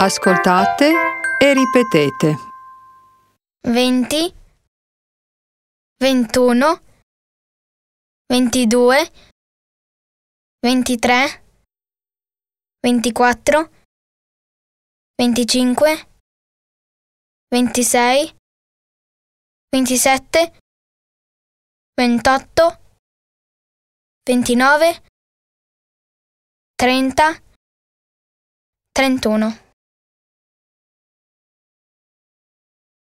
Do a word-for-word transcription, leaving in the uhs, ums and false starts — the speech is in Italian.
Ascoltate e ripetete. venti, ventuno, ventidue, ventitré, ventiquattro, venticinque, ventisei, ventisette, ventotto, ventinove, trenta, trentuno.